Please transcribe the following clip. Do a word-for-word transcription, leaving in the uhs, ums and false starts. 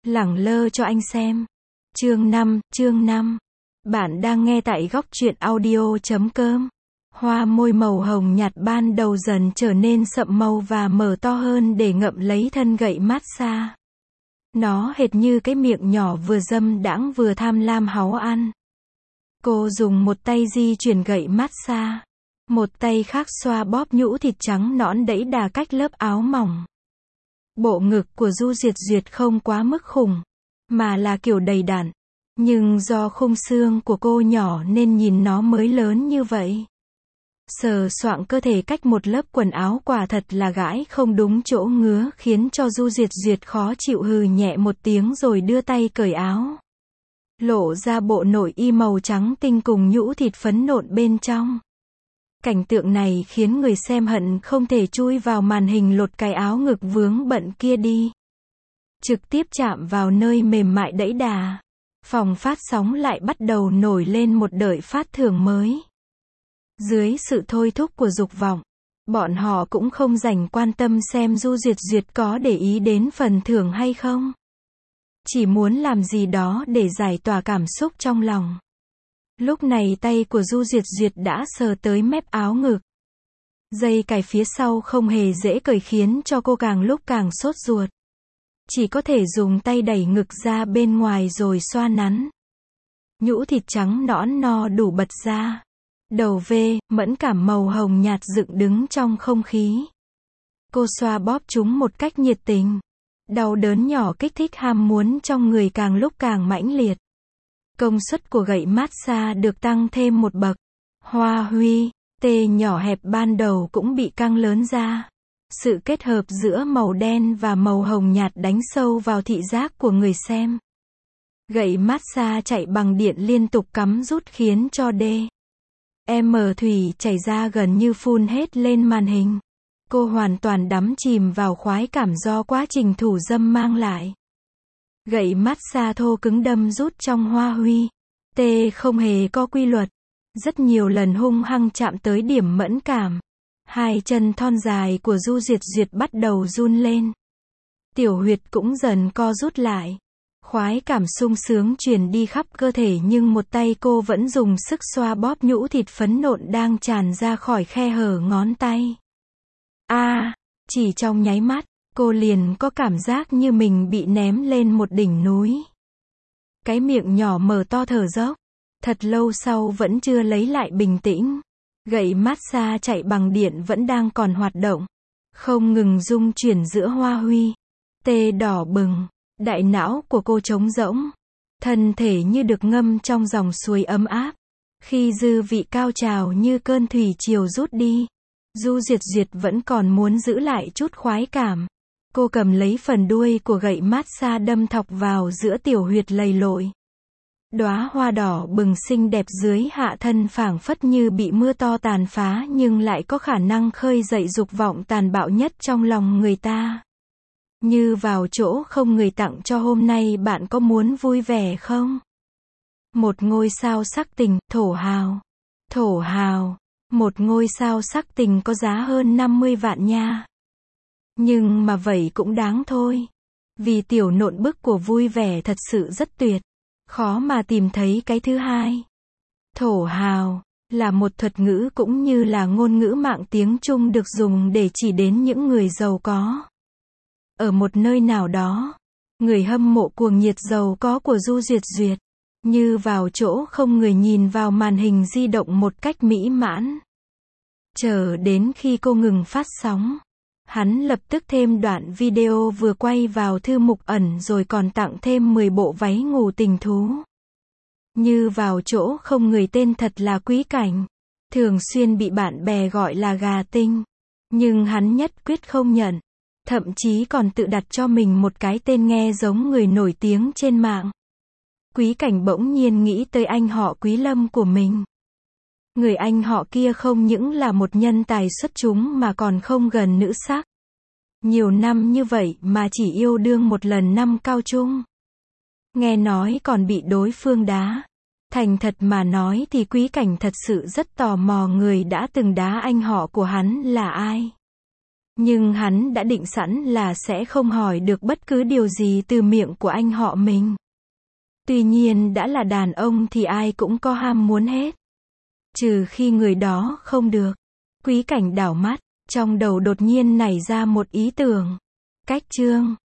Lẳng lơ cho anh xem. Chương năm, chương năm. Bạn đang nghe tại góc truyện audio chấm com. Hoa môi màu hồng nhạt ban đầu dần trở nên sậm màu và mở to hơn để ngậm lấy thân gậy massage. Nó hệt như cái miệng nhỏ vừa dâm đãng vừa tham lam háu ăn. Cô dùng một tay di chuyển gậy massage, một tay khác xoa bóp nhũ thịt trắng nõn đẫy đà cách lớp áo mỏng. Bộ ngực của Du Diệt Duyệt không quá mức khủng, mà là kiểu đầy đặn. Nhưng do khung xương của cô nhỏ nên nhìn nó mới lớn như vậy. Sờ soạng cơ thể cách một lớp quần áo quả thật là gãi không đúng chỗ ngứa khiến cho Du Diệt Duyệt khó chịu hừ nhẹ một tiếng rồi đưa tay cởi áo. Lộ ra bộ nội y màu trắng tinh cùng nhũ thịt phấn nộn bên trong. Cảnh tượng này khiến người xem hận không thể chui vào màn hình lột cái áo ngực vướng bận kia đi. Trực tiếp chạm vào nơi mềm mại đẫy đà. Phòng phát sóng lại bắt đầu nổi lên một đợt phát thưởng mới. Dưới sự thôi thúc của dục vọng, bọn họ cũng không dành quan tâm xem Du Diệt Duyệt có để ý đến phần thưởng hay không. Chỉ muốn làm gì đó để giải tỏa cảm xúc trong lòng. Lúc này tay của Du Diệt Duyệt đã sờ tới mép áo ngực. Dây cài phía sau không hề dễ cởi khiến cho cô càng lúc càng sốt ruột. Chỉ có thể dùng tay đẩy ngực ra bên ngoài rồi xoa nắn. Nhũ thịt trắng nõn no đủ bật ra. Đầu V, mẫn cảm màu hồng nhạt dựng đứng trong không khí. Cô xoa bóp chúng một cách nhiệt tình. Đau đớn nhỏ kích thích ham muốn trong người càng lúc càng mãnh liệt. Công suất của gậy massage được tăng thêm một bậc. Hoa huy, tê nhỏ hẹp ban đầu cũng bị căng lớn ra. Sự kết hợp giữa màu đen và màu hồng nhạt đánh sâu vào thị giác của người xem. Gậy massage chạy bằng điện liên tục cắm rút khiến cho D. M thủy chảy ra gần như phun hết lên màn hình. Cô hoàn toàn đắm chìm vào khoái cảm do quá trình thủ dâm mang lại. Gậy massage thô cứng đâm rút trong hoa huy. T không hề có quy luật. Rất nhiều lần hung hăng chạm tới điểm mẫn cảm. Hai chân thon dài của Du Diệt Duyệt bắt đầu run lên. Tiểu huyệt cũng dần co rút lại. Khoái cảm sung sướng truyền đi khắp cơ thể nhưng một tay cô vẫn dùng sức xoa bóp nhũ thịt phấn nộn đang tràn ra khỏi khe hở ngón tay. A, à, chỉ trong nháy mắt, cô liền có cảm giác như mình bị ném lên một đỉnh núi. Cái miệng nhỏ mở to thở dốc. Thật lâu sau vẫn chưa lấy lại bình tĩnh. Gậy massage chạy bằng điện vẫn đang còn hoạt động. Không ngừng rung chuyển giữa hoa huy. Tê đỏ bừng. Đại não của cô trống rỗng. Thân thể như được ngâm trong dòng suối ấm áp. Khi dư vị cao trào như cơn thủy triều rút đi. Du Diệt Duyệt vẫn còn muốn giữ lại chút khoái cảm. Cô cầm lấy phần đuôi của gậy massage đâm thọc vào giữa tiểu huyệt lầy lội. Đóa hoa đỏ bừng xinh đẹp dưới hạ thân phảng phất như bị mưa to tàn phá nhưng lại có khả năng khơi dậy dục vọng tàn bạo nhất trong lòng người ta. Như vào chỗ không người tặng cho hôm nay bạn có muốn vui vẻ không? Một ngôi sao sắc tình, thổ hào. Thổ hào. Một ngôi sao sắc tình có giá hơn năm mươi vạn nha. Nhưng mà vậy cũng đáng thôi. Vì tiểu nộn bức của vui vẻ thật sự rất tuyệt. Khó mà tìm thấy cái thứ hai. Thổ hào là một thuật ngữ cũng như là ngôn ngữ mạng tiếng Trung được dùng để chỉ đến những người giàu có. Ở một nơi nào đó, người hâm mộ cuồng nhiệt giàu có của Du Diệt Duyệt, như vào chỗ không người nhìn vào màn hình di động một cách mỹ mãn. Chờ đến khi cô ngừng phát sóng, hắn lập tức thêm đoạn video vừa quay vào thư mục ẩn rồi còn tặng thêm mười bộ váy ngủ tình thú. Như vào chỗ không người tên thật là Quý Cảnh. Thường xuyên bị bạn bè gọi là gà tinh. Nhưng hắn nhất quyết không nhận. Thậm chí còn tự đặt cho mình một cái tên nghe giống người nổi tiếng trên mạng. Quý Cảnh bỗng nhiên nghĩ tới anh họ Quý Lâm của mình. Người anh họ kia không những là một nhân tài xuất chúng mà còn không gần nữ sắc. Nhiều năm như vậy mà chỉ yêu đương một lần năm cao trung. Nghe nói còn bị đối phương đá. Thành thật mà nói thì Quý Cảnh thật sự rất tò mò người đã từng đá anh họ của hắn là ai. Nhưng hắn đã định sẵn là sẽ không hỏi được bất cứ điều gì từ miệng của anh họ mình. Tuy nhiên đã là đàn ông thì ai cũng có ham muốn hết. Trừ khi người đó không được. Quý Cảnh đảo mắt, trong đầu đột nhiên nảy ra một ý tưởng. Cách chương